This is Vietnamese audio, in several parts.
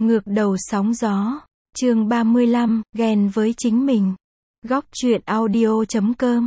Ngược đầu sóng gió, chương 35, ghen với chính mình. Góc truyện audio.com.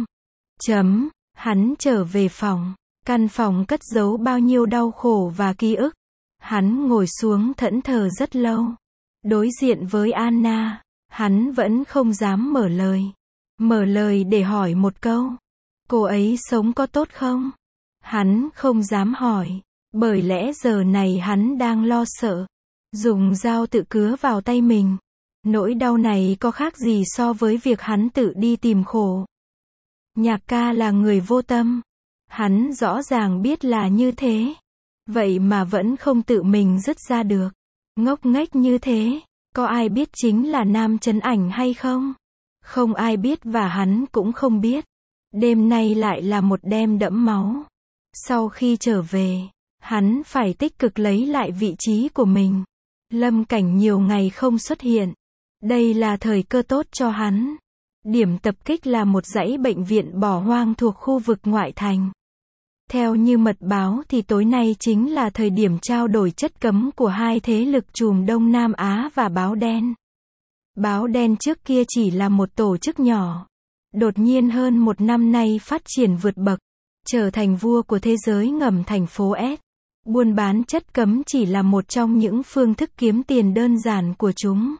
Hắn trở về phòng. Căn phòng cất giấu bao nhiêu đau khổ và ký ức. Hắn ngồi xuống thẫn thờ rất lâu. Đối diện với Anna, hắn vẫn không dám mở lời. Mở lời để hỏi một câu. Cô ấy sống có tốt không? Hắn không dám hỏi, bởi lẽ giờ này hắn đang lo sợ. Dùng dao tự cứa vào tay mình. Nỗi đau này có khác gì so với việc hắn tự đi tìm khổ. Nhạc ca là người vô tâm. Hắn rõ ràng biết là như thế. Vậy mà vẫn không tự mình dứt ra được. Ngốc nghếch như thế, có ai biết chính là Nam Chấn Ảnh hay không? Không ai biết và hắn cũng không biết. Đêm nay lại là một đêm đẫm máu. Sau khi trở về, hắn phải tích cực lấy lại vị trí của mình. Lâm Cảnh nhiều ngày không xuất hiện. Đây là thời cơ tốt cho hắn. Điểm tập kích là một dãy bệnh viện bỏ hoang thuộc khu vực ngoại thành. Theo như mật báo thì tối nay chính là thời điểm trao đổi chất cấm của hai thế lực trùm Đông Nam Á và Báo Đen. Báo Đen trước kia chỉ là một tổ chức nhỏ. Đột nhiên hơn một năm nay phát triển vượt bậc, trở thành vua của thế giới ngầm thành phố S. Buôn bán chất cấm chỉ là một trong những phương thức kiếm tiền đơn giản của chúng.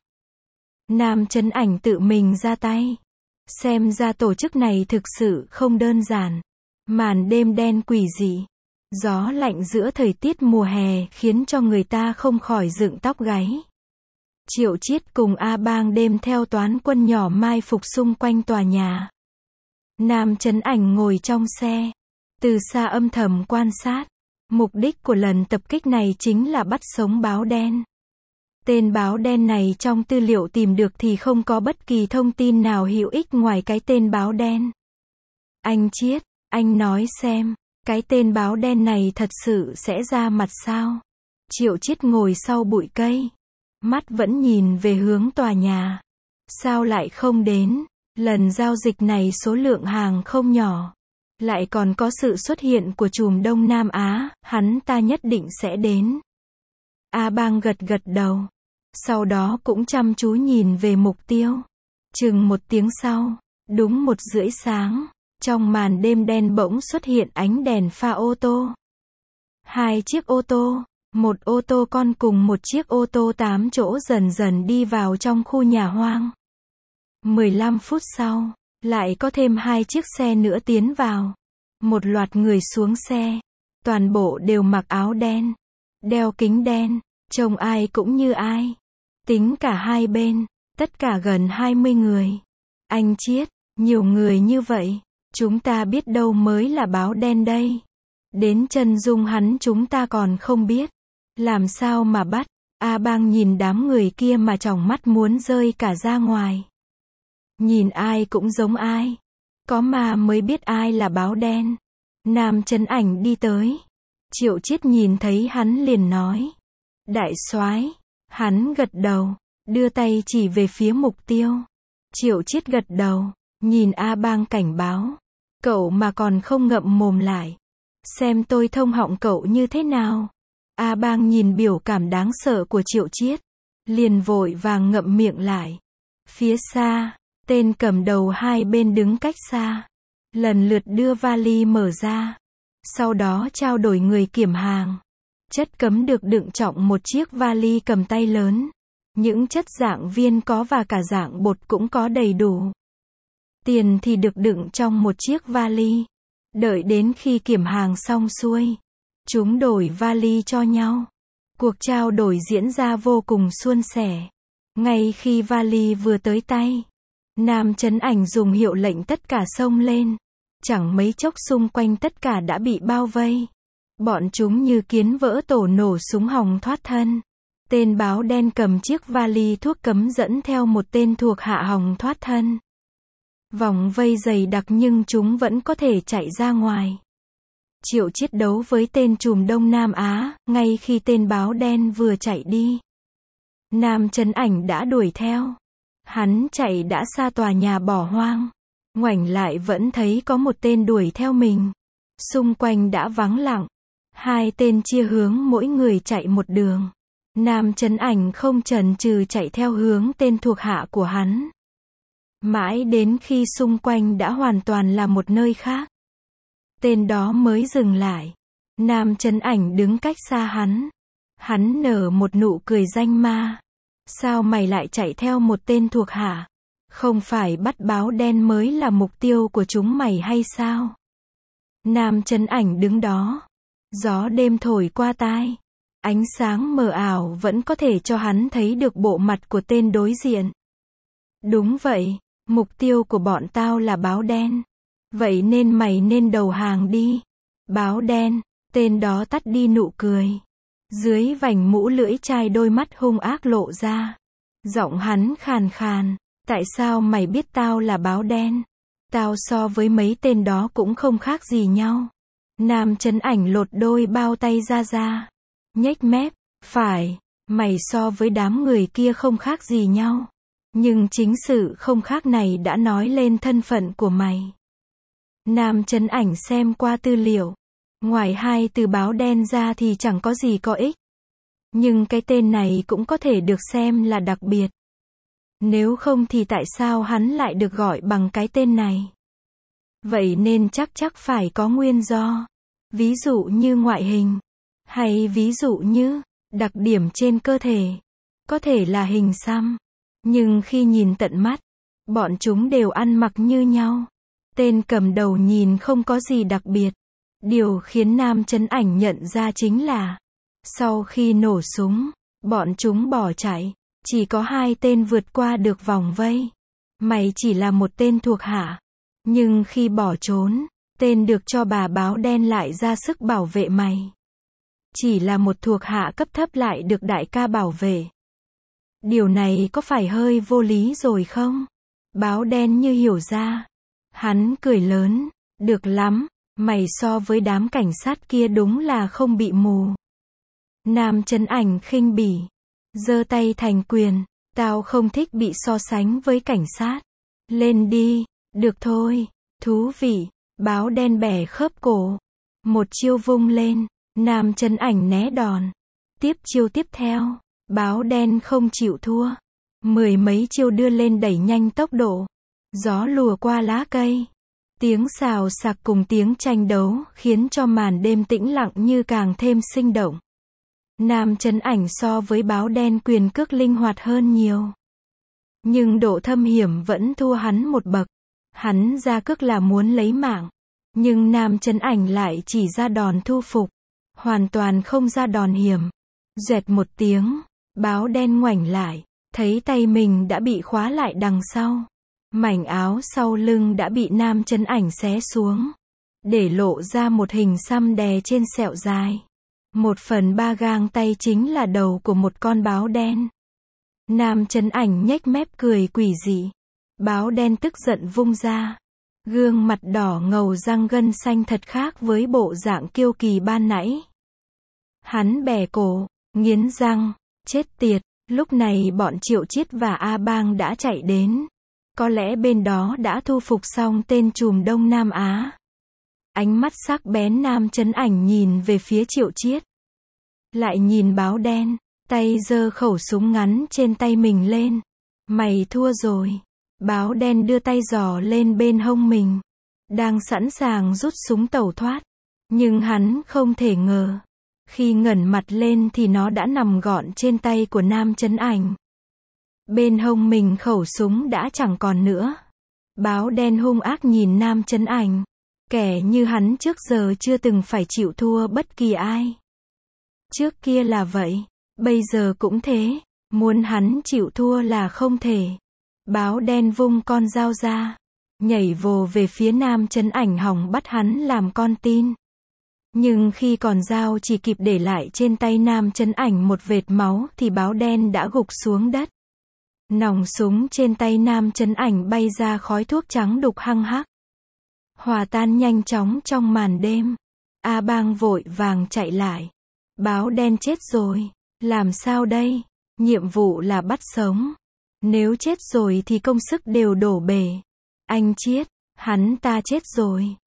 Nam Chấn Ảnh tự mình ra tay. Xem ra tổ chức này thực sự không đơn giản. Màn đêm đen quỷ dị. Gió lạnh giữa thời tiết mùa hè khiến cho người ta không khỏi dựng tóc gáy. Triệu Chiết cùng A Bang đêm theo toán quân nhỏ mai phục xung quanh tòa nhà. Nam Chấn Ảnh ngồi trong xe. Từ xa âm thầm quan sát. Mục đích của lần tập kích này chính là bắt sống Báo Đen. Tên Báo Đen này trong tư liệu tìm được thì không có bất kỳ thông tin nào hữu ích ngoài cái tên Báo Đen. Anh Chiết, anh nói xem, cái tên Báo Đen này thật sự sẽ ra mặt sao? Triệu Chiết ngồi sau bụi cây. Mắt vẫn nhìn về hướng tòa nhà. Sao lại không đến? Lần giao dịch này số lượng hàng không nhỏ. Lại còn có sự xuất hiện của trùm Đông Nam Á, hắn ta nhất định sẽ đến. A Bang gật gật đầu. Sau đó cũng chăm chú nhìn về mục tiêu. Chừng một tiếng sau, đúng 1:30 sáng, trong màn đêm đen bỗng xuất hiện ánh đèn pha ô tô. Hai chiếc ô tô, một ô tô con cùng một chiếc ô tô 8 chỗ dần dần đi vào trong khu nhà hoang. 15 phút sau, lại có thêm hai chiếc xe nữa tiến vào. Một loạt người xuống xe. Toàn bộ đều mặc áo đen, đeo kính đen, trông ai cũng như ai. Tính cả hai bên, tất cả gần 20 người. Anh Chiết, nhiều người như vậy, chúng ta biết đâu mới là Báo Đen đây. Đến chân dung hắn chúng ta còn không biết. Làm sao mà bắt? A Bang nhìn đám người kia mà tròng mắt muốn rơi cả ra ngoài. Nhìn ai cũng giống ai. Có mà mới biết ai là Báo Đen. Nam Chấn Ảnh đi tới. Triệu Chiết nhìn thấy hắn liền nói. Đại soái. Hắn gật đầu, đưa tay chỉ về phía mục tiêu. Triệu Chiết gật đầu, nhìn A Bang cảnh báo. Cậu mà còn không ngậm mồm lại. Xem tôi thông họng cậu như thế nào. A Bang nhìn biểu cảm đáng sợ của Triệu Chiết. Liền vội vàng ngậm miệng lại. Phía xa, tên cầm đầu hai bên đứng cách xa. Lần lượt đưa vali mở ra. Sau đó trao đổi người kiểm hàng. Chất cấm được đựng trong một chiếc vali cầm tay lớn. Những chất dạng viên có và cả dạng bột cũng có đầy đủ. Tiền thì được đựng trong một chiếc vali. Đợi đến khi kiểm hàng xong xuôi, chúng đổi vali cho nhau. Cuộc trao đổi diễn ra vô cùng suôn sẻ. Ngay khi vali vừa tới tay, Nam Chấn Ảnh dùng hiệu lệnh tất cả xông lên. Chẳng mấy chốc xung quanh tất cả đã bị bao vây. Bọn chúng như kiến vỡ tổ nổ súng hòng thoát thân. Tên Báo Đen cầm chiếc vali thuốc cấm dẫn theo một tên thuộc hạ hòng thoát thân. Vòng vây dày đặc nhưng chúng vẫn có thể chạy ra ngoài. Triệu Chiết đấu với tên trùm Đông Nam Á, ngay khi tên Báo Đen vừa chạy đi. Nam Chấn Ảnh đã đuổi theo. Hắn chạy đã xa tòa nhà bỏ hoang. Ngoảnh lại vẫn thấy có một tên đuổi theo mình. Xung quanh đã vắng lặng. Hai tên chia hướng mỗi người chạy một đường. Nam Chấn Ảnh không chần chừ chạy theo hướng tên thuộc hạ của hắn. Mãi đến khi xung quanh đã hoàn toàn là một nơi khác, tên đó mới dừng lại. Nam Chấn Ảnh đứng cách xa hắn. Hắn nở một nụ cười danh ma. Sao mày lại chạy theo một tên thuộc hạ? Không phải bắt báo đen mới là mục tiêu của chúng mày hay sao? Nam Chấn Ảnh đứng đó. Gió đêm thổi qua tai. Ánh sáng mờ ảo vẫn có thể cho hắn thấy được bộ mặt của tên đối diện. Đúng vậy, mục tiêu của bọn tao là báo đen. Vậy nên mày nên đầu hàng đi. Báo đen, tên đó tắt đi nụ cười. Dưới vành mũ lưỡi chai đôi mắt hung ác lộ ra. Giọng hắn khàn khàn. Tại sao mày biết tao là báo đen? Tao so với mấy tên đó cũng không khác gì nhau. Nam Chấn Ảnh lột đôi bao tay ra. Nhếch mép, phải, mày so với đám người kia không khác gì nhau. Nhưng chính sự không khác này đã nói lên thân phận của mày. Nam Chấn Ảnh xem qua tư liệu. Ngoài hai từ báo đen ra thì chẳng có gì có ích. Nhưng cái tên này cũng có thể được xem là đặc biệt. Nếu không thì tại sao hắn lại được gọi bằng cái tên này? Vậy nên chắc phải có nguyên do. Ví dụ như ngoại hình. Hay ví dụ như đặc điểm trên cơ thể. Có thể là hình xăm. Nhưng khi nhìn tận mắt, bọn chúng đều ăn mặc như nhau. Tên cầm đầu nhìn không có gì đặc biệt. Điều khiến Nam Chấn Ảnh nhận ra chính là sau khi nổ súng, bọn chúng bỏ chạy. Chỉ có hai tên vượt qua được vòng vây. Mày chỉ là một tên thuộc hạ. Nhưng khi bỏ trốn, tên được cho bà báo đen lại ra sức bảo vệ mày. Chỉ là một thuộc hạ cấp thấp lại được đại ca bảo vệ. Điều này có phải hơi vô lý rồi không? Báo đen như hiểu ra. Hắn cười lớn. Được lắm, mày so với đám cảnh sát kia đúng là không bị mù. Nam Chấn Ảnh khinh bỉ. Giơ tay thành quyền. Tao không thích bị so sánh với cảnh sát. Lên đi. Được thôi. Thú vị. Báo đen bẻ khớp cổ. Một chiêu vung lên. Nam Chấn Ảnh né đòn. Tiếp chiêu tiếp theo. Báo đen không chịu thua. Mười mấy chiêu đưa lên đẩy nhanh tốc độ. Gió lùa qua lá cây. Tiếng xào xạc cùng tiếng tranh đấu khiến cho màn đêm tĩnh lặng như càng thêm sinh động. Nam Chấn Ảnh so với báo đen quyền cước linh hoạt hơn nhiều. Nhưng độ thâm hiểm vẫn thua hắn một bậc. Hắn ra cước là muốn lấy mạng. Nhưng Nam Chấn Ảnh lại chỉ ra đòn thu phục. Hoàn toàn không ra đòn hiểm. Doẹt một tiếng. Báo đen ngoảnh lại. Thấy tay mình đã bị khóa lại đằng sau. Mảnh áo sau lưng đã bị Nam Chấn Ảnh xé xuống. Để lộ ra một hình xăm đè trên sẹo dài. 1/3 gang tay chính là đầu của một con báo đen. Nam Chấn Ảnh nhếch mép cười quỷ dị. Báo đen tức giận vung ra. Gương mặt đỏ ngầu răng gân xanh thật khác với bộ dạng kiêu kỳ ban nãy. Hắn bẻ cổ, nghiến răng, chết tiệt. Lúc này bọn Triệu Chiết và A Bang đã chạy đến. Có lẽ bên đó đã thu phục xong tên trùm Đông Nam Á. Ánh mắt sắc bén Nam Chấn Ảnh nhìn về phía Triệu Chiết. Lại nhìn báo đen, tay giơ khẩu súng ngắn trên tay mình lên. Mày thua rồi. Báo đen đưa tay giỏ lên bên hông mình. Đang sẵn sàng rút súng tẩu thoát. Nhưng hắn không thể ngờ. Khi ngẩng mặt lên thì nó đã nằm gọn trên tay của Nam Chấn Ảnh. Bên hông mình khẩu súng đã chẳng còn nữa. Báo đen hung ác nhìn Nam Chấn Ảnh. Kẻ như hắn trước giờ chưa từng phải chịu thua bất kỳ ai. Trước kia là vậy, bây giờ cũng thế. Muốn hắn chịu thua là không thể. Báo đen vung con dao ra. Nhảy vồ về phía Nam Chấn Ảnh hòng bắt hắn làm con tin. Nhưng khi con dao chỉ kịp để lại trên tay Nam Chấn Ảnh một vệt máu thì báo đen đã gục xuống đất. Nòng súng trên tay Nam Chấn Ảnh bay ra khói thuốc trắng đục hăng hắc. Hòa tan nhanh chóng trong màn đêm. A Bang vội vàng chạy lại. Báo đen chết rồi. Làm sao đây? Nhiệm vụ là bắt sống. Nếu chết rồi thì công sức đều đổ bể. Anh Chiết, hắn ta chết rồi.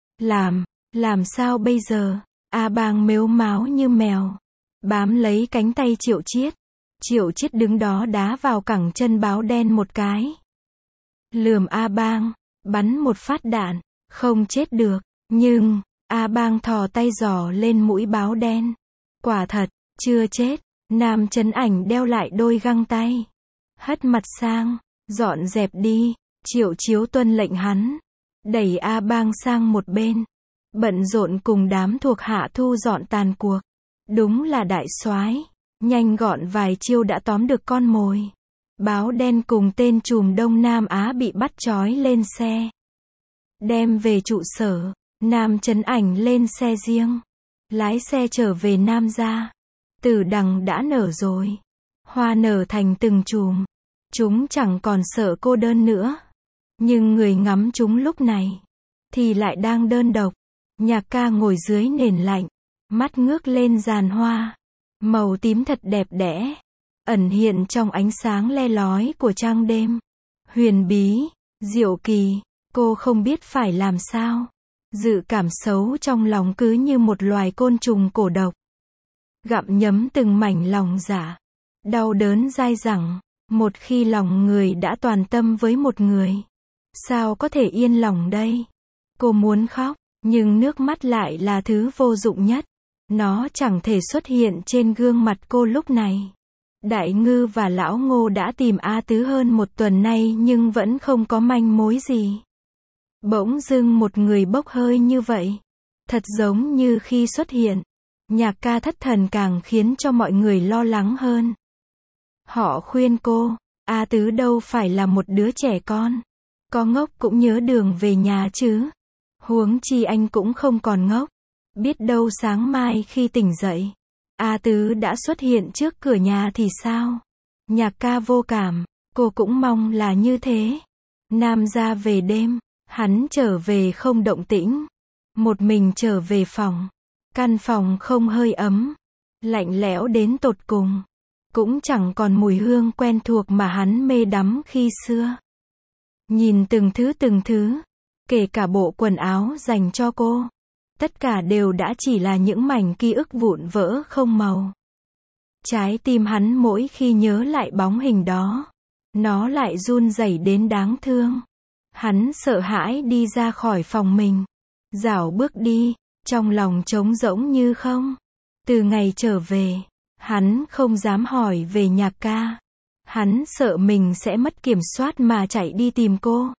Làm sao bây giờ? A Bang mếu máo như mèo. Bám lấy cánh tay Triệu Chiết. Triệu Chiết đứng đó đá vào cẳng chân báo đen một cái. Lườm A Bang, bắn một phát đạn, không chết được, nhưng, A Bang thò tay giỏ lên mũi báo đen. Quả thật, chưa chết, Nam Chấn Ảnh đeo lại đôi găng tay. Hất mặt sang, dọn dẹp đi, Triệu Chiếu tuân lệnh hắn. Đẩy A Bang sang một bên. Bận rộn cùng đám thuộc hạ thu dọn tàn cuộc. Đúng là đại soái, nhanh gọn vài chiêu đã tóm được con mồi. Báo đen cùng tên trùm Đông Nam Á bị bắt trói lên xe. Đem về trụ sở, Nam Chấn Ảnh lên xe riêng. Lái xe trở về Nam gia. Tử đằng đã nở rồi. Hoa nở thành từng chùm. Chúng chẳng còn sợ cô đơn nữa. Nhưng người ngắm chúng lúc này, thì lại đang đơn độc. Nhạc ca ngồi dưới nền lạnh. Mắt ngước lên giàn hoa. Màu tím thật đẹp đẽ. Ẩn hiện trong ánh sáng le lói của trăng đêm. Huyền bí, diệu kỳ, cô không biết phải làm sao. Dự cảm xấu trong lòng cứ như một loài côn trùng cổ độc. Gặm nhấm từng mảnh lòng dạ. Đau đớn dai dẳng. Một khi lòng người đã toàn tâm với một người, sao có thể yên lòng đây? Cô muốn khóc, nhưng nước mắt lại là thứ vô dụng nhất. Nó chẳng thể xuất hiện trên gương mặt cô lúc này. Đại Ngư và Lão Ngô đã tìm A Tứ hơn một tuần nay nhưng vẫn không có manh mối gì. Bỗng dưng một người bốc hơi như vậy. Thật giống như khi xuất hiện. Nhạc ca thất thần càng khiến cho mọi người lo lắng hơn. Họ khuyên cô, A Tứ đâu phải là một đứa trẻ con. Có ngốc cũng nhớ đường về nhà chứ. Huống chi anh cũng không còn ngốc. Biết đâu sáng mai khi tỉnh dậy, A Tứ đã xuất hiện trước cửa nhà thì sao? Nhạc ca vô cảm, cô cũng mong là như thế. Nam gia về đêm, hắn trở về không động tĩnh. Một mình trở về phòng. Căn phòng không hơi ấm. Lạnh lẽo đến tột cùng. Cũng chẳng còn mùi hương quen thuộc mà hắn mê đắm khi xưa. Nhìn từng thứ, kể cả bộ quần áo dành cho cô. Tất cả đều đã chỉ là những mảnh ký ức vụn vỡ không màu. Trái tim hắn mỗi khi nhớ lại bóng hình đó, nó lại run rẩy đến đáng thương. Hắn sợ hãi đi ra khỏi phòng mình. Dạo bước đi, trong lòng trống rỗng như không. Từ ngày trở về, hắn không dám hỏi về Nhạc ca. Hắn sợ mình sẽ mất kiểm soát mà chạy đi tìm cô.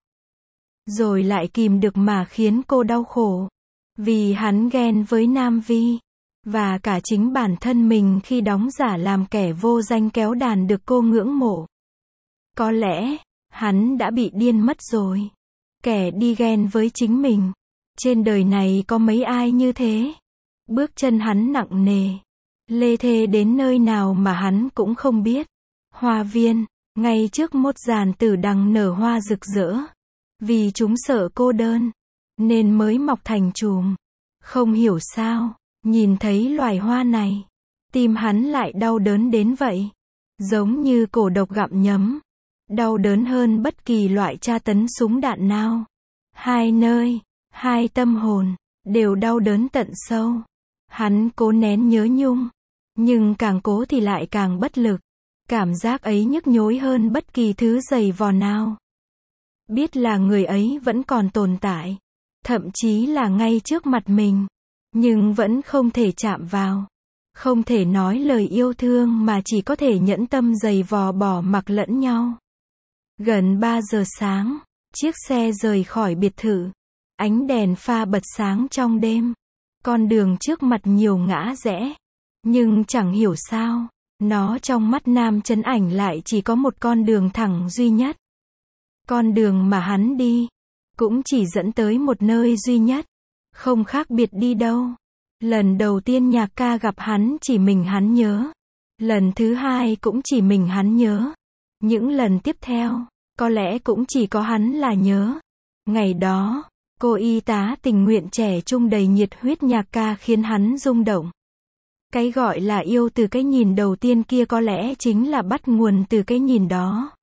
Rồi lại kìm được mà khiến cô đau khổ. Vì hắn ghen với Nam Vi. Và cả chính bản thân mình khi đóng giả làm kẻ vô danh kéo đàn được cô ngưỡng mộ. Có lẽ, hắn đã bị điên mất rồi. Kẻ đi ghen với chính mình. Trên đời này có mấy ai như thế. Bước chân hắn nặng nề. Lê thê đến nơi nào mà hắn cũng không biết. Hoa viên, ngay trước một giàn tử đằng nở hoa rực rỡ. Vì chúng sợ cô đơn, nên mới mọc thành chùm. Không hiểu sao, nhìn thấy loài hoa này, tim hắn lại đau đớn đến vậy. Giống như cổ độc gặm nhấm. Đau đớn hơn bất kỳ loại tra tấn súng đạn nào. Hai nơi, hai tâm hồn, đều đau đớn tận sâu. Hắn cố nén nhớ nhung, nhưng càng cố thì lại càng bất lực. Cảm giác ấy nhức nhối hơn bất kỳ thứ giày vò nào. Biết là người ấy vẫn còn tồn tại, thậm chí là ngay trước mặt mình, nhưng vẫn không thể chạm vào. Không thể nói lời yêu thương mà chỉ có thể nhẫn tâm giày vò bỏ mặc lẫn nhau. Gần 3 giờ sáng, chiếc xe rời khỏi biệt thự. Ánh đèn pha bật sáng trong đêm. Con đường trước mặt nhiều ngã rẽ. Nhưng chẳng hiểu sao, nó trong mắt Nam Chấn Ảnh lại chỉ có một con đường thẳng duy nhất. Con đường mà hắn đi, cũng chỉ dẫn tới một nơi duy nhất. Không khác biệt đi đâu. Lần đầu tiên Nhạc ca gặp hắn chỉ mình hắn nhớ. Lần thứ hai cũng chỉ mình hắn nhớ. Những lần tiếp theo, có lẽ cũng chỉ có hắn là nhớ. Ngày đó, cô y tá tình nguyện trẻ trung đầy nhiệt huyết Nhạc ca khiến hắn rung động. Cái gọi là yêu từ cái nhìn đầu tiên kia có lẽ chính là bắt nguồn từ cái nhìn đó.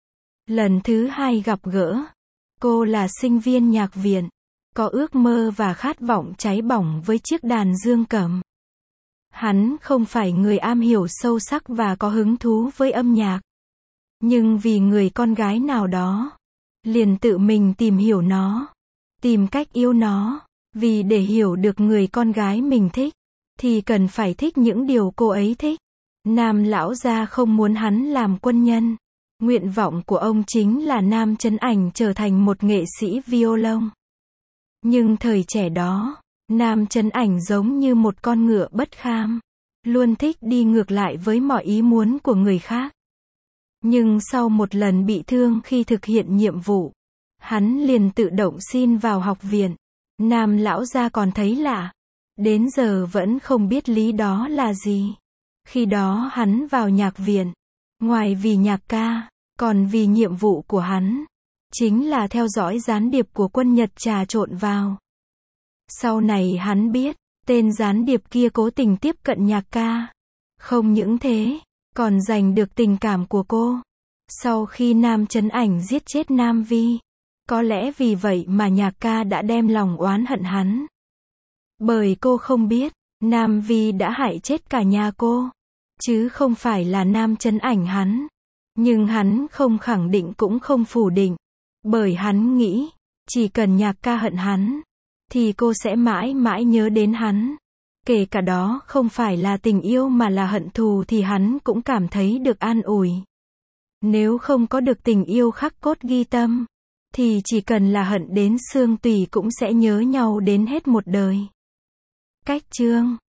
Lần thứ hai gặp gỡ, cô là sinh viên nhạc viện, có ước mơ và khát vọng cháy bỏng với chiếc đàn dương cầm. Hắn không phải người am hiểu sâu sắc và có hứng thú với âm nhạc. Nhưng vì người con gái nào đó, liền tự mình tìm hiểu nó, tìm cách yêu nó, vì để hiểu được người con gái mình thích, thì cần phải thích những điều cô ấy thích. Nam lão gia không muốn hắn làm quân nhân. Nguyện vọng của ông chính là Nam Chấn Ảnh trở thành một nghệ sĩ violon. Nhưng thời trẻ đó, Nam Chấn Ảnh giống như một con ngựa bất kham, luôn thích đi ngược lại với mọi ý muốn của người khác. Nhưng sau một lần bị thương khi thực hiện nhiệm vụ, hắn liền tự động xin vào học viện. Nam lão gia còn thấy lạ, đến giờ vẫn không biết lý đó là gì. Khi đó hắn vào nhạc viện, ngoài vì nhạc ca, còn vì nhiệm vụ của hắn, chính là theo dõi gián điệp của quân Nhật trà trộn vào. Sau này hắn biết, tên gián điệp kia cố tình tiếp cận nhạc ca. Không những thế, còn giành được tình cảm của cô. Sau khi Nam Chấn Ảnh giết chết Nam Vi, có lẽ vì vậy mà nhạc ca đã đem lòng oán hận hắn. Bởi cô không biết, Nam Vi đã hại chết cả nhà cô, chứ không phải là Nam Chấn Ảnh hắn. Nhưng hắn không khẳng định cũng không phủ định, bởi hắn nghĩ, chỉ cần nhạc ca hận hắn, thì cô sẽ mãi mãi nhớ đến hắn. Kể cả đó không phải là tình yêu mà là hận thù thì hắn cũng cảm thấy được an ủi. Nếu không có được tình yêu khắc cốt ghi tâm, thì chỉ cần là hận đến xương tủy cũng sẽ nhớ nhau đến hết một đời. Cách chương